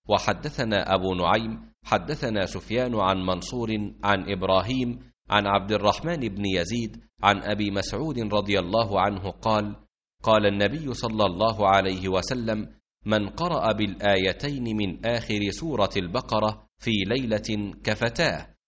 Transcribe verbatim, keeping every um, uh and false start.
وحدثنا أبو نعيم حدثنا سفيان عن منصور عن إبراهيم عن عبد الرحمن بن يزيد عن أبي مسعود رضي الله عنه قال: قال النبي صلى الله عليه وسلم: من قرأ بالآيتين من آخر سورة البقرة في ليلة كفتاه.